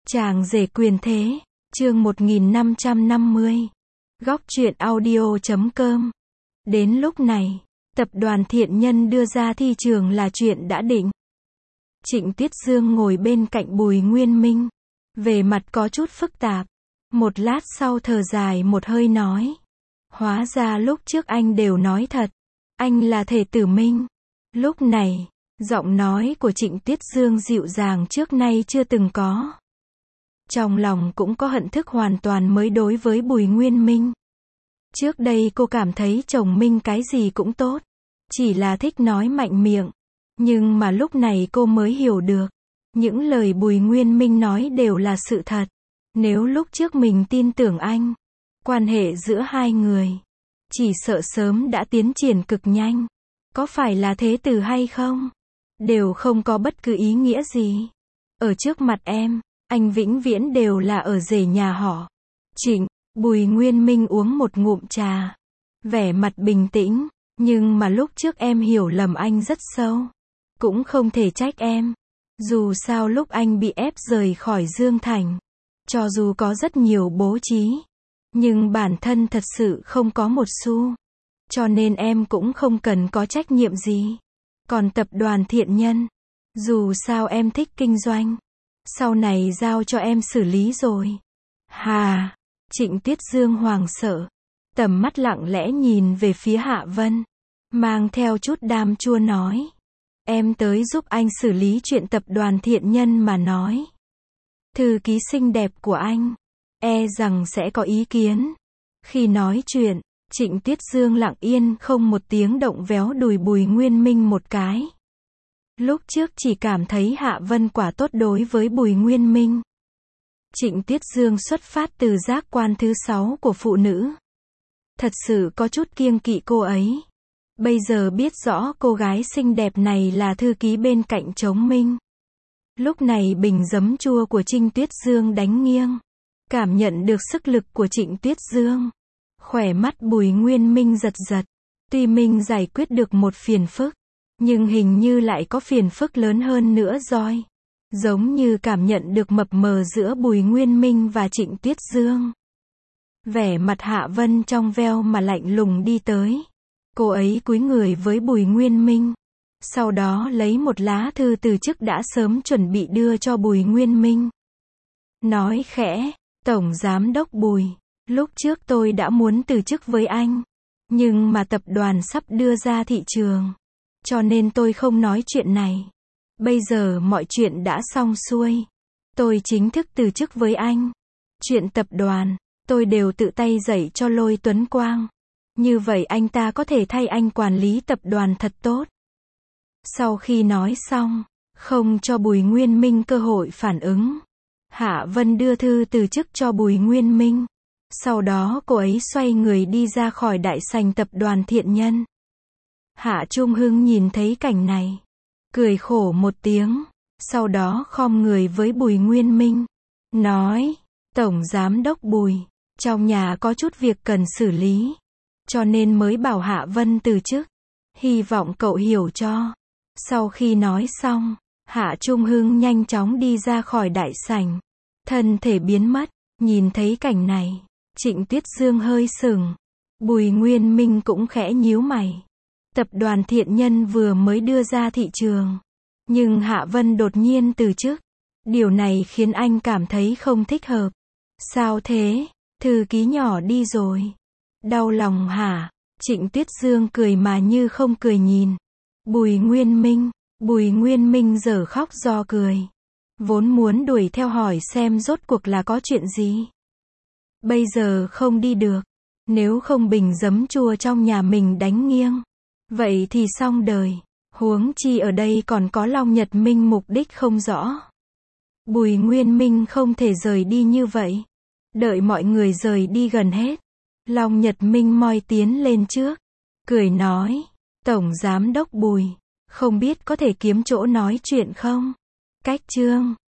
Chàng rể quyền thế, chương 1550. Góc truyện audio.com. Đến lúc này, tập đoàn Thiện Nhân đưa ra thị trường là chuyện đã định. Trịnh Tuyết Dương ngồi bên cạnh Bùi Nguyên Minh, vẻ mặt có chút phức tạp. Một lát sau thở dài một hơi nói: hóa ra lúc trước anh đều nói thật, anh là thể tử Minh. Lúc này, giọng nói của Trịnh Tuyết Dương dịu dàng trước nay chưa từng có. Trong lòng cũng có hận thức hoàn toàn mới đối với Bùi Nguyên Minh. Trước đây cô cảm thấy chồng Minh cái gì cũng tốt, chỉ là thích nói mạnh miệng. Nhưng mà lúc này cô mới hiểu được, những lời Bùi Nguyên Minh nói đều là sự thật. Nếu lúc trước mình tin tưởng anh, quan hệ giữa hai người chỉ sợ sớm đã tiến triển cực nhanh. Có phải là thế tử hay không, đều không có bất cứ ý nghĩa gì. Ở trước mặt em, anh vĩnh viễn đều là ở rể nhà họ Trịnh. Bùi Nguyên Minh uống một ngụm trà, vẻ mặt bình tĩnh. Nhưng mà lúc trước em hiểu lầm anh rất sâu, cũng không thể trách em. Dù sao lúc anh bị ép rời khỏi Dương Thành, cho dù có rất nhiều bố trí, nhưng bản thân thật sự không có một xu. Cho nên em cũng không cần có trách nhiệm gì. Còn tập đoàn Thiện Nhân, dù sao em thích kinh doanh, sau này giao cho em xử lý rồi. Hà, Trịnh Tuyết Dương hoảng sợ, tầm mắt lặng lẽ nhìn về phía Hạ Vân, mang theo chút đam chua nói: em tới giúp anh xử lý chuyện tập đoàn Thiện Nhân mà nói. Thư ký xinh đẹp của anh, e rằng sẽ có ý kiến. Khi nói chuyện, Trịnh Tuyết Dương lặng yên không một tiếng động véo đùi Bùi Nguyên Minh một cái. Lúc trước chỉ cảm thấy Hạ Vân quả tốt đối với Bùi Nguyên Minh. Trịnh Tuyết Dương xuất phát từ giác quan thứ 6 của phụ nữ. Thật sự có chút kiêng kỵ cô ấy. Bây giờ biết rõ cô gái xinh đẹp này là thư ký bên cạnh chống Minh. Lúc này bình giấm chua của Trịnh Tuyết Dương đánh nghiêng. Cảm nhận được sức lực của Trịnh Tuyết Dương, khỏe mắt Bùi Nguyên Minh giật giật. Tuy Minh giải quyết được một phiền phức, nhưng hình như lại có phiền phức lớn hơn nữa rồi. Giống như cảm nhận được mập mờ giữa Bùi Nguyên Minh và Trịnh Tuyết Dương. Vẻ mặt Hạ Vân trong veo mà lạnh lùng đi tới. Cô ấy cúi người với Bùi Nguyên Minh, sau đó lấy một lá thư từ chức đã sớm chuẩn bị đưa cho Bùi Nguyên Minh. Nói khẽ: Tổng Giám đốc Bùi, lúc trước tôi đã muốn từ chức với anh, nhưng mà tập đoàn sắp đưa ra thị trường, cho nên tôi không nói chuyện này. Bây giờ mọi chuyện đã xong xuôi, tôi chính thức từ chức với anh. Chuyện tập đoàn, tôi đều tự tay dạy cho Lôi Tuấn Quang. Như vậy anh ta có thể thay anh quản lý tập đoàn thật tốt. Sau khi nói xong, không cho Bùi Nguyên Minh cơ hội phản ứng, Hạ Vân đưa thư từ chức cho Bùi Nguyên Minh. Sau đó cô ấy xoay người đi ra khỏi đại sảnh tập đoàn Thiện Nhân. Hạ Trung Hưng nhìn thấy cảnh này, cười khổ một tiếng, sau đó khom người với Bùi Nguyên Minh, nói: Tổng Giám đốc Bùi, trong nhà có chút việc cần xử lý, cho nên mới bảo Hạ Vân từ chức. Hy vọng cậu hiểu cho. Sau khi nói xong, Hạ Trung Hưng nhanh chóng đi ra khỏi đại sảnh, thân thể biến mất. Nhìn thấy cảnh này, Trịnh Tuyết Dương hơi sừng. Bùi Nguyên Minh cũng khẽ nhíu mày. Tập đoàn Thiện Nhân vừa mới đưa ra thị trường, nhưng Hạ Vân đột nhiên từ chức. Điều này khiến anh cảm thấy không thích hợp. Sao thế? Thư ký nhỏ đi rồi. Đau lòng hả? Trịnh Tuyết Dương cười mà như không cười nhìn Bùi Nguyên Minh. Bùi Nguyên Minh dở khóc do cười, vốn muốn đuổi theo hỏi xem rốt cuộc là có chuyện gì. Bây giờ không đi được, nếu không bình giấm chua trong nhà mình đánh nghiêng, vậy thì xong đời. Huống chi ở đây còn có Long Nhật Minh mục đích không rõ. Bùi Nguyên Minh không thể rời đi như vậy. Đợi mọi người rời đi gần hết, Long Nhật Minh moi tiến lên trước, cười nói: Tổng Giám đốc Bùi, không biết có thể kiếm chỗ nói chuyện không? Cách chương